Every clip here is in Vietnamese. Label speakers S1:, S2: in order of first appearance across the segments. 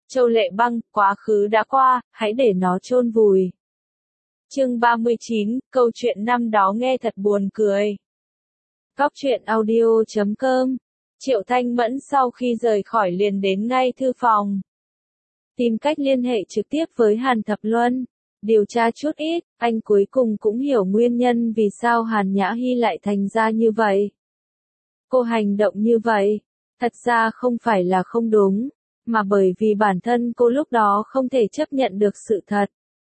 S1: Châu Lệ Băng, quá khứ đã qua, hãy để nó chôn vùi. Chương 39, câu chuyện năm đó nghe thật buồn cười. Góc truyện audio.com. Triệu Thanh Mẫn sau khi rời khỏi liền đến ngay thư phòng. Tìm cách liên hệ trực tiếp với Hàn Thập Luân. Điều tra chút ít, anh cuối cùng cũng hiểu nguyên nhân vì sao Hàn Nhã Hy lại thành ra như vậy. Cô hành động như vậy, thật ra không phải là không đúng, mà bởi vì bản thân cô lúc đó không thể chấp nhận được sự thật.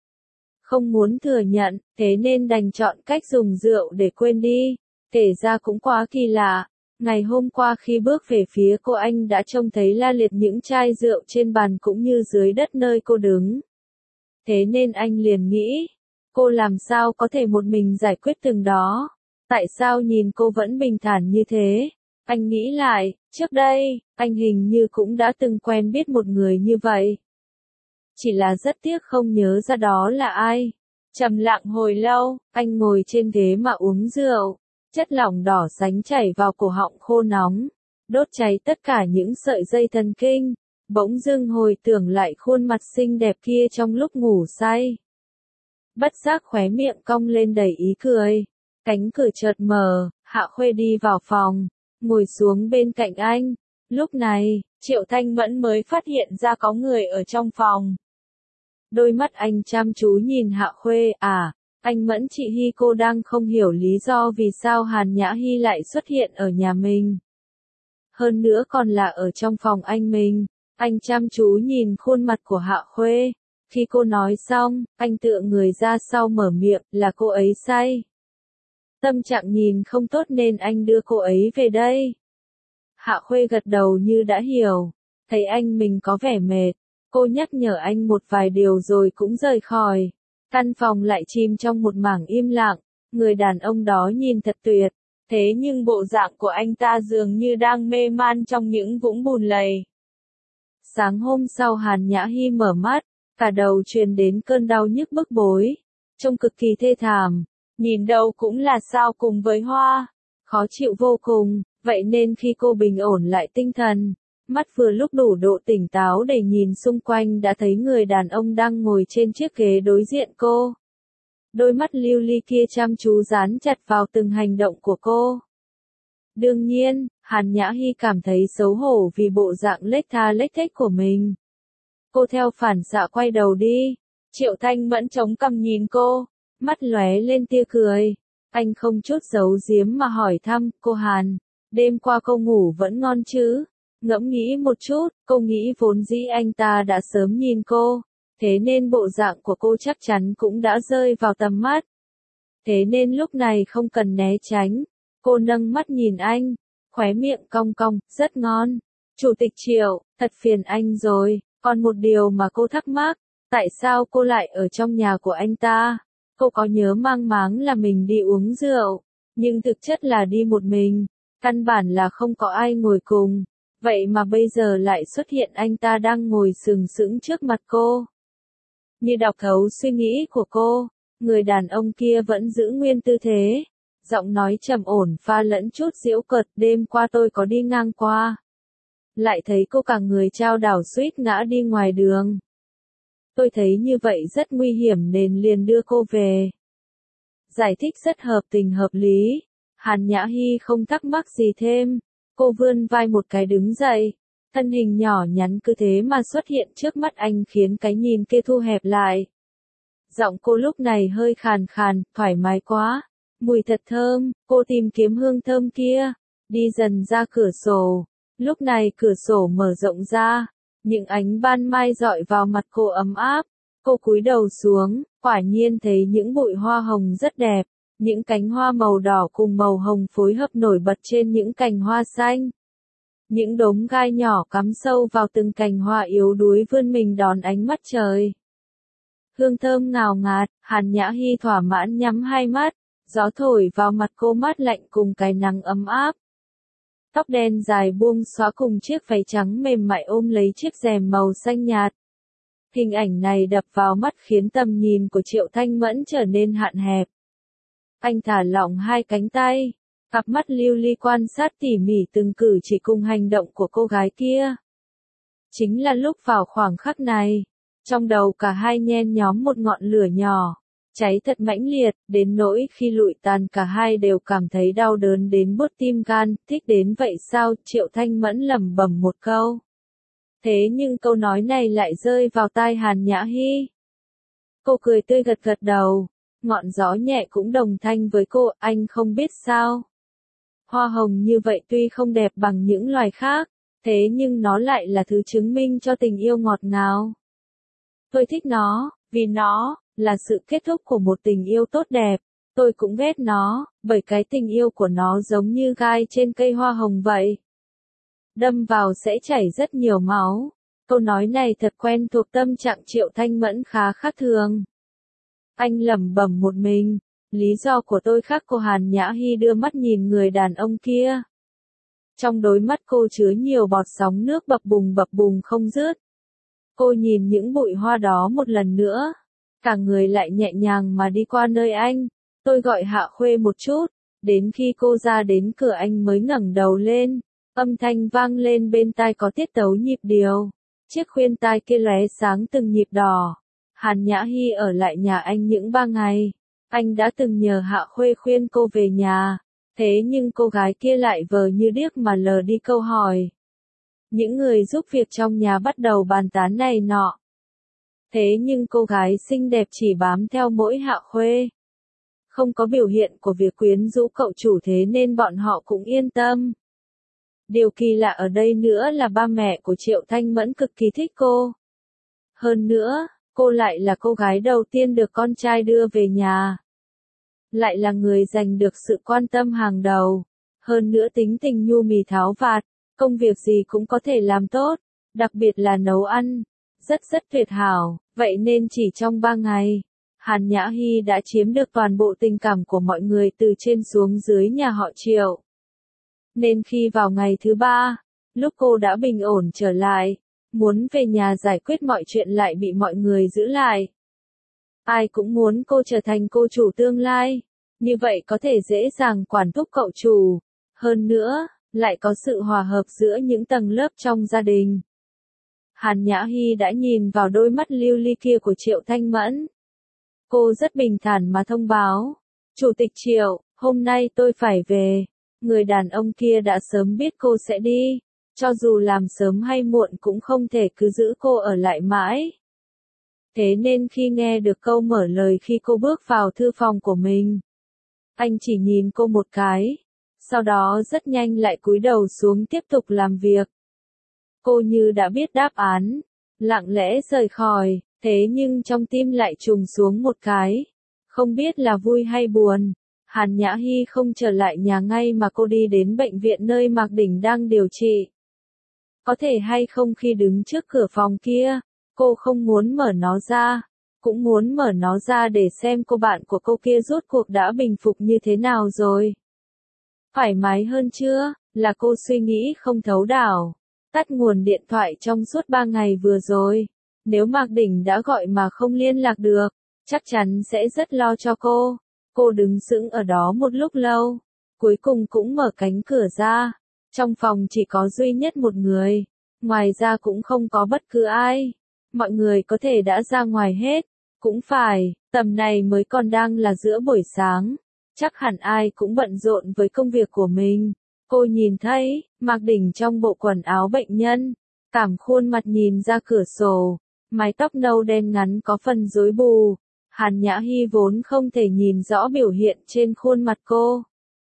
S1: Không muốn thừa nhận, thế nên đành chọn cách dùng rượu để quên đi. Kể ra cũng quá kỳ lạ. Ngày hôm qua khi bước về phía cô anh đã trông thấy la liệt những chai rượu trên bàn cũng như dưới đất nơi cô đứng. Thế nên anh liền nghĩ, cô làm sao có thể một mình giải quyết từng đó? Tại sao nhìn cô vẫn bình thản như thế? Anh nghĩ lại, trước đây, anh hình như cũng đã từng quen biết một người như vậy. Chỉ là rất tiếc không nhớ ra đó là ai. Trầm lặng hồi lâu, anh ngồi trên ghế mà uống rượu. Chất lỏng đỏ sánh chảy vào cổ họng khô nóng, đốt cháy tất cả những sợi dây thần kinh. Bỗng dưng hồi tưởng lại khuôn mặt xinh đẹp kia trong lúc ngủ say. Bất giác khóe miệng cong lên đầy ý cười. Cánh cửa chợt mở, Hạ Khuê đi vào phòng, ngồi xuống bên cạnh anh. Lúc này, Triệu Thanh Mẫn mới phát hiện ra có người ở trong phòng. Đôi mắt anh chăm chú nhìn Hạ Khuê, anh Mẫn chị Hy cô đang không hiểu lý do vì sao Hàn Nhã Hy lại xuất hiện ở nhà mình. Hơn nữa còn là ở trong phòng anh mình. Anh chăm chú nhìn khuôn mặt của Hạ Khuê. Khi cô nói xong, anh tựa người ra sau mở miệng, là cô ấy say. Tâm trạng nhìn không tốt nên anh đưa cô ấy về đây. Hạ Khuê gật đầu như đã hiểu. Thấy anh mình có vẻ mệt, cô nhắc nhở anh một vài điều rồi cũng rời khỏi. Căn phòng lại chìm trong một mảng im lặng. Người đàn ông đó nhìn thật tuyệt. Thế nhưng bộ dạng của anh ta dường như đang mê man trong những vũng bùn lầy. Sáng hôm sau Hàn Nhã Hy mở mắt, cả đầu truyền đến cơn đau nhức bức bối. Trông cực kỳ thê thảm, nhìn đâu cũng là sao cùng với hoa. Khó chịu vô cùng, vậy nên khi cô bình ổn lại tinh thần, mắt vừa lúc đủ độ tỉnh táo để nhìn xung quanh đã thấy người đàn ông đang ngồi trên chiếc ghế đối diện cô. Đôi mắt lưu ly kia chăm chú dán chặt vào từng hành động của cô. Đương nhiên, Hàn Nhã Hy cảm thấy xấu hổ vì bộ dạng lếch tha lếch thếch của mình. Cô theo phản xạ quay đầu đi. Triệu Thanh Mẫn chống cằm nhìn cô, mắt lóe lên tia cười. Anh không chút giấu giếm mà hỏi thăm, cô Hàn, đêm qua cô ngủ vẫn ngon chứ? Ngẫm nghĩ một chút, cô nghĩ vốn dĩ anh ta đã sớm nhìn cô. Thế nên bộ dạng của cô chắc chắn cũng đã rơi vào tầm mắt. Thế nên lúc này không cần né tránh. Cô nâng mắt nhìn anh, khóe miệng cong cong, rất ngon. Chủ tịch Triệu, thật phiền anh rồi, còn một điều mà cô thắc mắc, tại sao cô lại ở trong nhà của anh ta? Cô có nhớ mang máng là mình đi uống rượu, nhưng thực chất là đi một mình, căn bản là không có ai ngồi cùng, vậy mà bây giờ lại xuất hiện anh ta đang ngồi sừng sững trước mặt cô. Như đọc thấu suy nghĩ của cô, người đàn ông kia vẫn giữ nguyên tư thế. Giọng nói trầm ổn pha lẫn chút giễu cợt, đêm qua tôi có đi ngang qua. Lại thấy cô cả người chao đảo suýt ngã đi ngoài đường. Tôi thấy như vậy rất nguy hiểm nên liền đưa cô về. Giải thích rất hợp tình hợp lý. Hàn Nhã Hy không thắc mắc gì thêm. Cô vươn vai một cái đứng dậy. Thân hình nhỏ nhắn cứ thế mà xuất hiện trước mắt anh khiến cái nhìn kia thu hẹp lại. Giọng cô lúc này hơi khàn khàn, thoải mái quá. Mùi thật thơm, cô tìm kiếm hương thơm kia, đi dần ra cửa sổ. Lúc này cửa sổ mở rộng ra, những ánh ban mai rọi vào mặt cô ấm áp. Cô cúi đầu xuống, quả nhiên thấy những bụi hoa hồng rất đẹp. Những cánh hoa màu đỏ cùng màu hồng phối hợp nổi bật trên những cành hoa xanh. Những đốm gai nhỏ cắm sâu vào từng cành hoa yếu đuối vươn mình đón ánh mắt trời. Hương thơm ngào ngạt, Hàn Nhã Hy thỏa mãn nhắm hai mắt. Gió thổi vào mặt cô mát lạnh cùng cái nắng ấm áp. Tóc đen dài buông xõa cùng chiếc váy trắng mềm mại ôm lấy chiếc rèm màu xanh nhạt. Hình ảnh này đập vào mắt khiến tầm nhìn của Triệu Thanh Mẫn trở nên hạn hẹp. Anh thả lỏng hai cánh tay, cặp mắt lưu ly quan sát tỉ mỉ từng cử chỉ cùng hành động của cô gái kia. Chính là lúc vào khoảng khắc này, trong đầu cả hai nhen nhóm một ngọn lửa nhỏ, cháy thật mãnh liệt, đến nỗi khi lụi tàn cả hai đều cảm thấy đau đớn đến buốt tim gan, thích đến vậy sao, Triệu Thanh Mẫn lẩm bẩm một câu. Thế nhưng câu nói này lại rơi vào tai Hàn Nhã Hi. Cô cười tươi gật gật đầu, ngọn gió nhẹ cũng đồng thanh với cô, anh không biết sao. Hoa hồng như vậy tuy không đẹp bằng những loài khác, thế nhưng nó lại là thứ chứng minh cho tình yêu ngọt ngào. Tôi thích nó, vì nó là sự kết thúc của một tình yêu tốt đẹp. Tôi cũng ghét nó, bởi cái tình yêu của nó giống như gai trên cây hoa hồng vậy. Đâm vào sẽ chảy rất nhiều máu. Câu nói này thật quen thuộc tâm trạng Triệu Thanh Mẫn khá khác thường. Anh lẩm bẩm một mình, lý do của tôi khác. Cô Hàn Nhã Hi đưa mắt nhìn người đàn ông kia. Trong đôi mắt cô chứa nhiều bọt sóng nước bập bùng không dứt. Cô nhìn những bụi hoa đó một lần nữa, cả người lại nhẹ nhàng mà đi qua nơi anh. Tôi gọi Hạ Khuê một chút, đến khi cô ra đến cửa anh mới ngẩng đầu lên, âm thanh vang lên bên tai có tiết tấu nhịp điệu. Chiếc khuyên tai kia lóe sáng từng nhịp đỏ. Hàn Nhã Hi ở lại nhà anh những 3 ngày. Anh đã từng nhờ Hạ Khuê khuyên cô về nhà, thế nhưng cô gái kia lại vờ như điếc mà lờ đi câu hỏi. Những người giúp việc trong nhà bắt đầu bàn tán này nọ. Thế nhưng cô gái xinh đẹp chỉ bám theo mỗi Hạ Khuê. Không có biểu hiện của việc quyến rũ cậu chủ, thế nên bọn họ cũng yên tâm. Điều kỳ lạ ở đây nữa là ba mẹ của Triệu Thanh Mẫn cực kỳ thích cô. Hơn nữa, cô lại là cô gái đầu tiên được con trai đưa về nhà. Lại là người giành được sự quan tâm hàng đầu. Hơn nữa tính tình nhu mì tháo vát, công việc gì cũng có thể làm tốt, đặc biệt là nấu ăn. Rất tuyệt hảo, vậy nên chỉ trong 3 ngày, Hàn Nhã Hi đã chiếm được toàn bộ tình cảm của mọi người từ trên xuống dưới nhà họ Triệu. Nên khi vào ngày thứ 3, lúc cô đã bình ổn trở lại, muốn về nhà giải quyết mọi chuyện lại bị mọi người giữ lại. Ai cũng muốn cô trở thành cô chủ tương lai, như vậy có thể dễ dàng quản thúc cậu chủ. Hơn nữa, lại có sự hòa hợp giữa những tầng lớp trong gia đình. Hàn Nhã Hi đã nhìn vào đôi mắt lưu ly kia của Triệu Thanh Mẫn. Cô rất bình thản mà thông báo. Chủ tịch Triệu, hôm nay tôi phải về. Người đàn ông kia đã sớm biết cô sẽ đi. Cho dù làm sớm hay muộn cũng không thể cứ giữ cô ở lại mãi. Thế nên khi nghe được câu mở lời khi cô bước vào thư phòng của mình, anh chỉ nhìn cô một cái. Sau đó rất nhanh lại cúi đầu xuống tiếp tục làm việc. Cô như đã biết đáp án, lặng lẽ rời khỏi, thế nhưng trong tim lại trùng xuống một cái. Không biết là vui hay buồn, Hàn Nhã Hi không trở lại nhà ngay mà cô đi đến bệnh viện nơi Mạc Đỉnh đang điều trị. Có thể hay không khi đứng trước cửa phòng kia, cô không muốn mở nó ra, cũng muốn mở nó ra để xem cô bạn của cô kia rốt cuộc đã bình phục như thế nào rồi. Thoải mái hơn chưa, là cô suy nghĩ không thấu đảo. Tắt nguồn điện thoại trong suốt 3 ngày vừa rồi. Nếu Mạc Đỉnh đã gọi mà không liên lạc được, chắc chắn sẽ rất lo cho cô. Cô đứng sững ở đó một lúc lâu, cuối cùng cũng mở cánh cửa ra. Trong phòng chỉ có duy nhất một người, ngoài ra cũng không có bất cứ ai. Mọi người có thể đã ra ngoài hết, cũng phải, tầm này mới còn đang là giữa buổi sáng. Chắc hẳn ai cũng bận rộn với công việc của mình. Cô nhìn thấy, Mạc Đỉnh trong bộ quần áo bệnh nhân, cảm khuôn mặt nhìn ra cửa sổ, mái tóc nâu đen ngắn có phần rối bù. Hàn Nhã Hi vốn không thể nhìn rõ biểu hiện trên khuôn mặt cô.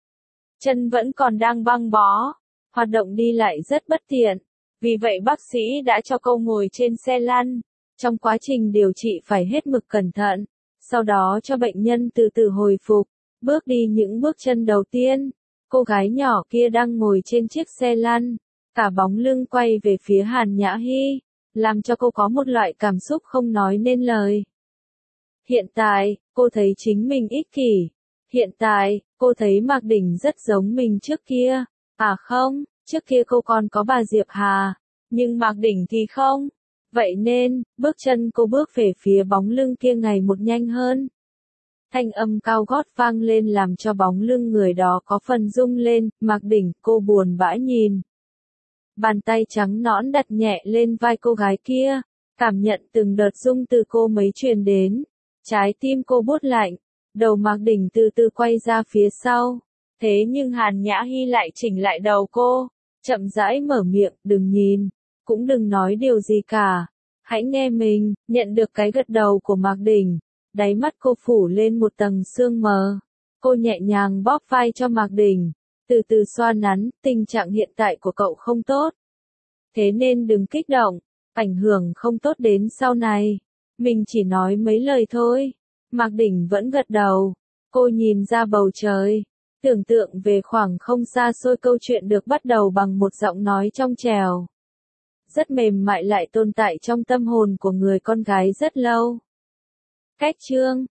S1: Chân vẫn còn đang băng bó, hoạt động đi lại rất bất tiện. Vì vậy bác sĩ đã cho cô ngồi trên xe lăn. Trong quá trình điều trị phải hết mực cẩn thận, sau đó cho bệnh nhân từ từ hồi phục. Bước đi những bước chân đầu tiên, cô gái nhỏ kia đang ngồi trên chiếc xe lăn, cả bóng lưng quay về phía Hàn Nhã Hi, làm cho cô có một loại cảm xúc không nói nên lời. Hiện tại, cô thấy chính mình ích kỷ. Hiện tại, cô thấy Mạc Đỉnh rất giống mình trước kia. À không, trước kia cô còn có bà Diệp Hà, nhưng Mạc Đỉnh thì không. Vậy nên, bước chân cô bước về phía bóng lưng kia ngày một nhanh hơn. Thanh âm cao gót vang lên làm cho bóng lưng người đó có phần rung lên. Mạc Đỉnh, cô buồn bã nhìn Bàn tay trắng nõn đặt nhẹ lên vai cô gái kia, cảm nhận từng đợt rung từ cô mấy truyền đến. Trái tim cô buốt lạnh, đầu Mạc Đỉnh từ từ quay ra phía sau. Thế nhưng Hàn Nhã Hy lại chỉnh lại đầu cô, chậm rãi mở miệng, đừng nhìn, cũng đừng nói điều gì cả. Hãy nghe mình, nhận được cái gật đầu của Mạc Đỉnh. Đáy mắt cô phủ lên một tầng sương mờ. Cô nhẹ nhàng bóp vai cho Mạc Đỉnh, từ từ xoa nắn, tình trạng hiện tại của cậu không tốt. Thế nên đừng kích động, ảnh hưởng không tốt đến sau này. Mình chỉ nói mấy lời thôi. Mạc Đỉnh vẫn gật đầu. Cô nhìn ra bầu trời, tưởng tượng về khoảng không xa xôi, câu chuyện được bắt đầu bằng một giọng nói trong trẻo. Rất mềm mại lại tồn tại trong tâm hồn của người con gái rất lâu. Cách chương